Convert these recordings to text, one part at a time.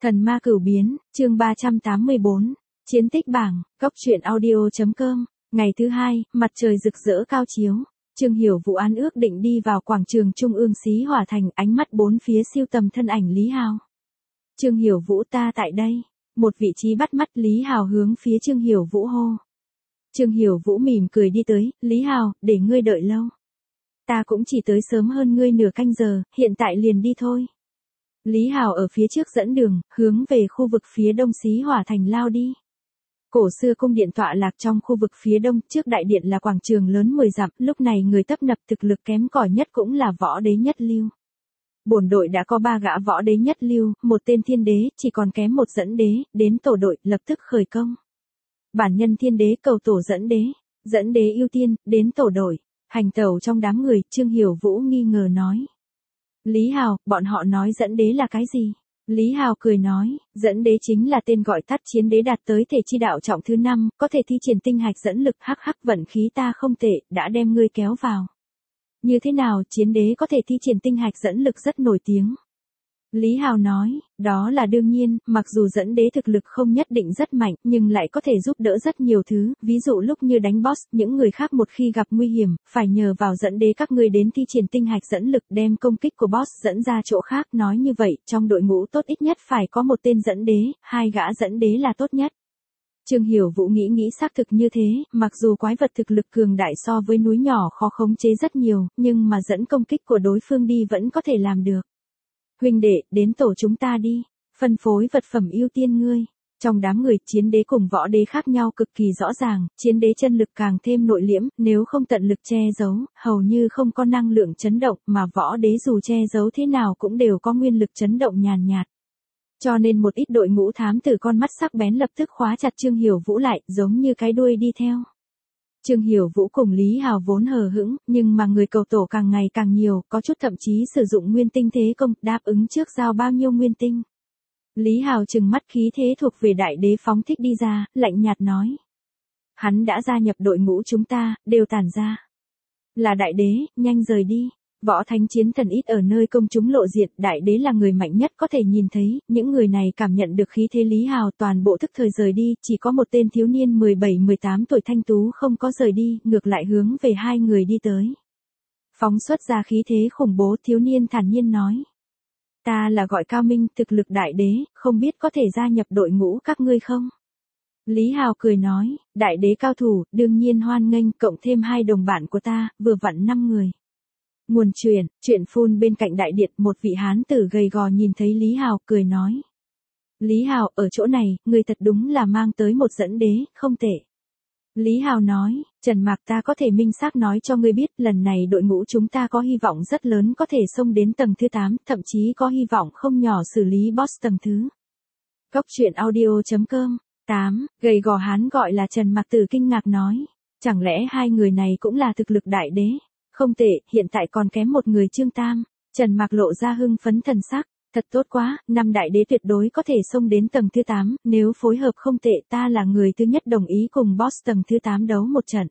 Thần ma cửu biến, chương 384, chiến tích bảng, góc truyện audio.com, ngày thứ hai, mặt trời rực rỡ cao chiếu. Trương Hiểu Vũ án ước định đi vào quảng trường Trung ương Xí Hỏa Thành, ánh mắt bốn phía siêu tầm thân ảnh Lý Hào. Trương Hiểu Vũ ta tại đây. Một vị trí bắt mắt, Lý Hào hướng phía Trương Hiểu Vũ hô. Trương Hiểu Vũ mỉm cười đi tới, Lý Hào, để ngươi đợi lâu. Ta cũng chỉ tới sớm hơn ngươi nửa canh giờ, hiện tại liền đi thôi. Lý Hào ở phía trước dẫn đường, hướng về khu vực phía đông Xí Hỏa Thành lao đi. Cổ xưa cung điện tọa lạc trong khu vực phía đông, trước đại điện là quảng trường lớn 10 dặm, lúc này người tấp nập thực lực kém cỏi nhất cũng là võ đế nhất lưu. Bổn đội đã có 3 gã võ đế nhất lưu, một tên thiên đế, chỉ còn kém một dẫn đế, đến tổ đội, lập tức khởi công. Bản nhân thiên đế cầu tổ dẫn đế ưu tiên, đến tổ đội, hành tẩu trong đám người, Trương Hiểu Vũ nghi ngờ nói. Lý Hào, bọn họ nói dẫn đế là cái gì? Lý Hào cười nói, dẫn đế chính là tên gọi tắt chiến đế đạt tới thể chi đạo trọng thứ 5, có thể thi triển tinh hạch dẫn lực, hắc vận khí ta không tệ, đã đem ngươi kéo vào. Như thế nào, chiến đế có thể thi triển tinh hạch dẫn lực rất nổi tiếng. Lý Hào nói, đó là đương nhiên, mặc dù dẫn đế thực lực không nhất định rất mạnh, nhưng lại có thể giúp đỡ rất nhiều thứ, ví dụ lúc như đánh boss, những người khác một khi gặp nguy hiểm, phải nhờ vào dẫn đế các ngươi đến thi triển tinh hạch dẫn lực đem công kích của boss dẫn ra chỗ khác, nói như vậy, trong đội ngũ tốt ít nhất phải có một tên dẫn đế, 2 gã dẫn đế là tốt nhất. Trương Hiểu Vũ nghĩ xác thực như thế, mặc dù quái vật thực lực cường đại so với núi nhỏ khó khống chế rất nhiều, nhưng mà dẫn công kích của đối phương đi vẫn có thể làm được. Huynh đệ, đến tổ chúng ta đi, phân phối vật phẩm ưu tiên ngươi. Trong đám người, chiến đế cùng võ đế khác nhau cực kỳ rõ ràng, chiến đế chân lực càng thêm nội liễm, nếu không tận lực che giấu, hầu như không có năng lượng chấn động, mà võ đế dù che giấu thế nào cũng đều có nguyên lực chấn động nhàn nhạt. Cho nên một ít đội ngũ thám tử con mắt sắc bén lập tức khóa chặt Trương Hiểu Vũ lại, giống như cái đuôi đi theo. Trương Hiểu Vũ cùng Lý Hào vốn hờ hững, nhưng mà người cầu tổ càng ngày càng nhiều, có chút thậm chí sử dụng nguyên tinh thế công, đáp ứng trước giao bao nhiêu nguyên tinh. Lý Hào trừng mắt khí thế thuộc về đại đế phóng thích đi ra, lạnh nhạt nói. Hắn đã gia nhập đội ngũ chúng ta, đều tản ra. Là đại đế, nhanh rời đi. Võ thánh chiến thần ít ở nơi công chúng lộ diện, đại đế là người mạnh nhất có thể nhìn thấy, những người này cảm nhận được khí thế Lý Hào toàn bộ thức thời rời đi, chỉ có một tên thiếu niên 17-18 tuổi thanh tú không có rời đi, ngược lại hướng về 2 người đi tới. Phóng xuất ra khí thế khủng bố, thiếu niên thản nhiên nói. Ta là gọi Cao Minh, thực lực đại đế, không biết có thể gia nhập đội ngũ các ngươi không? Lý Hào cười nói, đại đế cao thủ, đương nhiên hoan nghênh, cộng thêm 2 đồng bạn của ta, vừa vặn 5 người. Nguồn chuyện phun bên cạnh đại điện, một vị hán tử gầy gò nhìn thấy Lý Hào, cười nói. Lý Hào, ở chỗ này, người thật đúng là mang tới một dẫn đế, không tệ. Lý Hào nói, Trần Mạc ta có thể minh xác nói cho ngươi biết, lần này đội ngũ chúng ta có hy vọng rất lớn có thể xông đến tầng thứ 8, thậm chí có hy vọng không nhỏ xử lý boss tầng thứ. Góc truyện audio.com, 8, gầy gò hán gọi là Trần Mạc Tử kinh ngạc nói. Chẳng lẽ 2 người này cũng là thực lực đại đế? Không tệ, hiện tại còn kém một người Trương Tam. Trần Mạc lộ ra hưng phấn thần sắc. Thật tốt quá, 5 đại đế tuyệt đối có thể xông đến tầng thứ 8, nếu phối hợp không tệ ta là người thứ nhất đồng ý cùng boss tầng thứ 8 đấu một trận.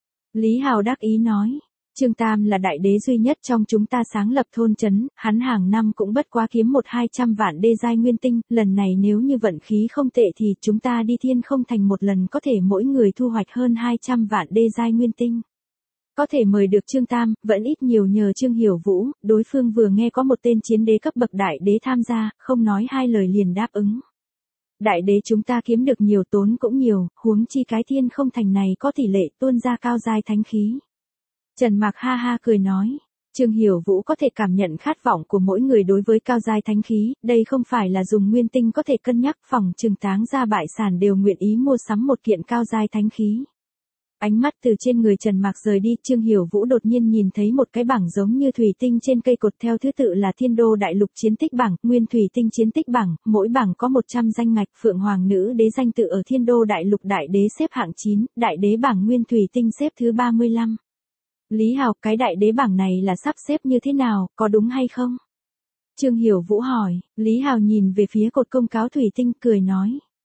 Lý Hào đắc ý nói, Trương Tam là đại đế duy nhất trong chúng ta sáng lập thôn trấn, hắn hàng năm cũng bất quá kiếm 100-200 vạn đê giai nguyên tinh, lần này nếu như vận khí không tệ thì chúng ta đi Thiên Không Thành một lần có thể mỗi người thu hoạch hơn 200 vạn đê giai nguyên tinh. Có thể mời được Trương Tam, vẫn ít nhiều nhờ Trương Hiểu Vũ, đối phương vừa nghe có một tên chiến đế cấp bậc đại đế tham gia, không nói 2 lời liền đáp ứng. Đại đế chúng ta kiếm được nhiều tốn cũng nhiều, huống chi cái Thiên Không Thành này có tỷ lệ tuôn ra cao giai thánh khí. Trần Mạc ha ha cười nói, Trương Hiểu Vũ có thể cảm nhận khát vọng của mỗi người đối với cao giai thánh khí, đây không phải là dùng nguyên tinh có thể cân nhắc, phòng trừng táng ra bại sản đều nguyện ý mua sắm một kiện cao giai thánh khí. Ánh mắt từ trên người Trần Mạc rời đi, Trương Hiểu Vũ đột nhiên nhìn thấy một cái bảng giống như thủy tinh trên cây cột theo thứ tự là Thiên Đô Đại Lục chiến tích bảng, Nguyên Thủy Tinh chiến tích bảng, mỗi bảng có 100 danh ngạch, Phượng Hoàng Nữ Đế danh tự ở Thiên Đô Đại Lục đại đế xếp hạng 9, đại đế bảng Nguyên Thủy Tinh xếp thứ 35. Lý Hào, cái đại đế bảng này là sắp xếp như thế nào, có đúng hay không? Trương Hiểu Vũ hỏi, Lý Hào nhìn về phía cột công cáo thủy tinh cười nói.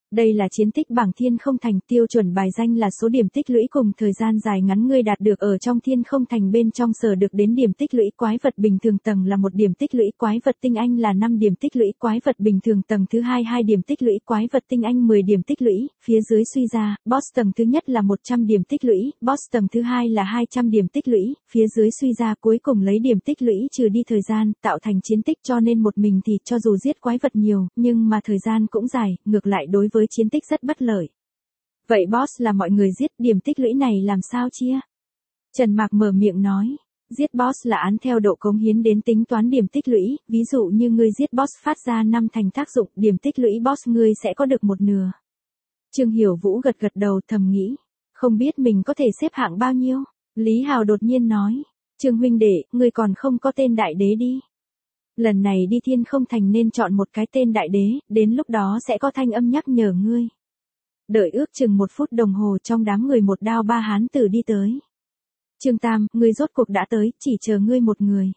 Đây là chiến tích bảng Thiên Không Thành, tiêu chuẩn bài danh là số điểm tích lũy cùng thời gian dài ngắn ngươi đạt được ở trong Thiên Không Thành bên trong sở được đến điểm tích lũy quái vật bình thường tầng là 1 điểm tích lũy quái vật tinh anh là 5 điểm tích lũy quái vật bình thường tầng thứ 2 2 điểm tích lũy quái vật tinh anh 10 điểm tích lũy, phía dưới suy ra, boss tầng thứ nhất là 100 điểm tích lũy, boss tầng thứ 2 là 200 điểm tích lũy, phía dưới suy ra cuối cùng lấy điểm tích lũy trừ đi thời gian, tạo thành chiến tích cho nên một mình thì cho dù giết quái vật nhiều, nhưng mà thời gian cũng dài, ngược lại đối với chiến tích rất bất lợi. Vậy boss là mọi người giết, điểm tích lũy này làm sao chia? Trần Mạc mở miệng nói, giết boss là án theo độ cống hiến đến tính toán điểm tích lũy, ví dụ như ngươi giết boss phát ra 5 thành tác dụng, điểm tích lũy boss ngươi sẽ có được 1/2. Trương Hiểu Vũ gật gật đầu thầm nghĩ, không biết mình có thể xếp hạng bao nhiêu? Lý Hào đột nhiên nói, Trương huynh đệ, ngươi còn không có tên đại đế đi. Lần này đi Thiên Không Thành nên chọn một cái tên đại đế, đến lúc đó sẽ có thanh âm nhắc nhở ngươi. Đợi ước chừng 1 phút đồng hồ trong đám người một đao ba hán tử đi tới. Trương Tam, ngươi rốt cuộc đã tới, chỉ chờ ngươi một người.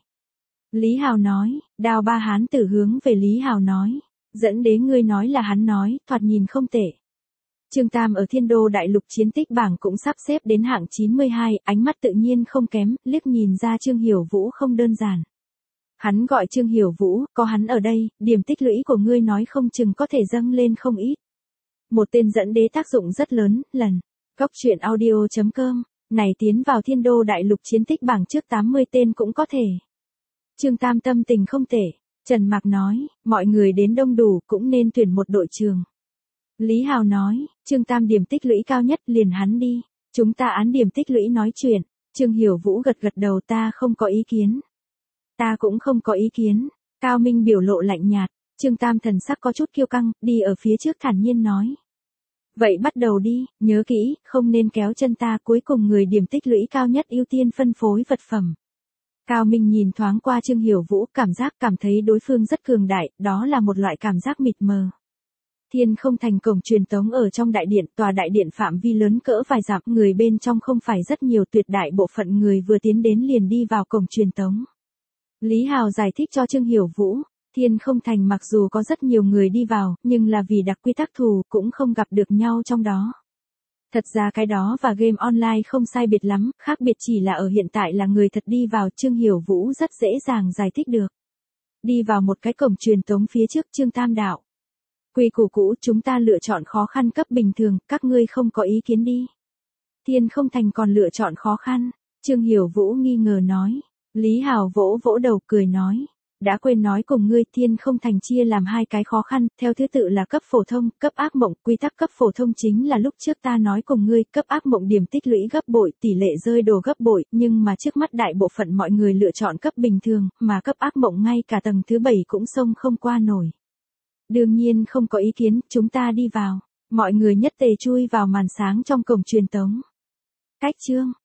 Lý Hào nói, đao ba hán tử hướng về Lý Hào nói, dẫn đế ngươi nói là hắn nói, thoạt nhìn không tệ. Trương Tam ở Thiên Đô Đại Lục chiến tích bảng cũng sắp xếp đến hạng 92, ánh mắt tự nhiên không kém, liếc nhìn ra Trương Hiểu Vũ không đơn giản. Hắn gọi Trương Hiểu Vũ, có hắn ở đây, điểm tích lũy của ngươi nói không chừng có thể dâng lên không ít. Một tên dẫn đế tác dụng rất lớn, lần. Góc truyện audio.com, này tiến vào Thiên Đô Đại Lục chiến tích bảng trước 80 tên cũng có thể. Trương Tam tâm tình không tệ, Trần Mạc nói, mọi người đến đông đủ cũng nên tuyển một đội trường. Lý Hào nói, Trương Tam điểm tích lũy cao nhất liền hắn đi, chúng ta án điểm tích lũy nói chuyện, Trương Hiểu Vũ gật gật đầu ta không có ý kiến. Ta cũng không có ý kiến, Cao Minh biểu lộ lạnh nhạt, Trương Tam thần sắc có chút kiêu căng, đi ở phía trước thản nhiên nói. Vậy bắt đầu đi, nhớ kỹ, không nên kéo chân ta cuối cùng người điểm tích lũy cao nhất ưu tiên phân phối vật phẩm. Cao Minh nhìn thoáng qua Trương Hiểu Vũ cảm thấy đối phương rất cường đại, đó là một loại cảm giác mịt mờ. Thiên Không Thành cổng truyền tống ở trong đại điện, tòa đại điện phạm vi lớn cỡ vài dặm, người bên trong không phải rất nhiều, tuyệt đại bộ phận người vừa tiến đến liền đi vào cổng truyền tống. Lý Hào giải thích cho Trương Hiểu Vũ, Thiên Không Thành mặc dù có rất nhiều người đi vào, nhưng là vì đặc quy tắc thù cũng không gặp được nhau trong đó. Thật ra cái đó và game online không sai biệt lắm, khác biệt chỉ là ở hiện tại là người thật đi vào, Trương Hiểu Vũ rất dễ dàng giải thích được. Đi vào một cái cổng truyền tống phía trước Trương Tam đạo. Quy củ cũ chúng ta lựa chọn khó khăn cấp bình thường, các ngươi không có ý kiến đi. Thiên Không Thành còn lựa chọn khó khăn, Trương Hiểu Vũ nghi ngờ nói. Lý Hào vỗ vỗ đầu cười nói. Đã quên nói cùng ngươi, Thiên Không Thành chia làm 2 cái khó khăn, theo thứ tự là cấp phổ thông, cấp ác mộng, quy tắc cấp phổ thông chính là lúc trước ta nói cùng ngươi, cấp ác mộng điểm tích lũy gấp bội, tỷ lệ rơi đồ gấp bội, nhưng mà trước mắt đại bộ phận mọi người lựa chọn cấp bình thường, mà cấp ác mộng ngay cả tầng thứ 7 cũng xông không qua nổi. Đương nhiên không có ý kiến, chúng ta đi vào. Mọi người nhất tề chui vào màn sáng trong cổng truyền tống. Cách chương,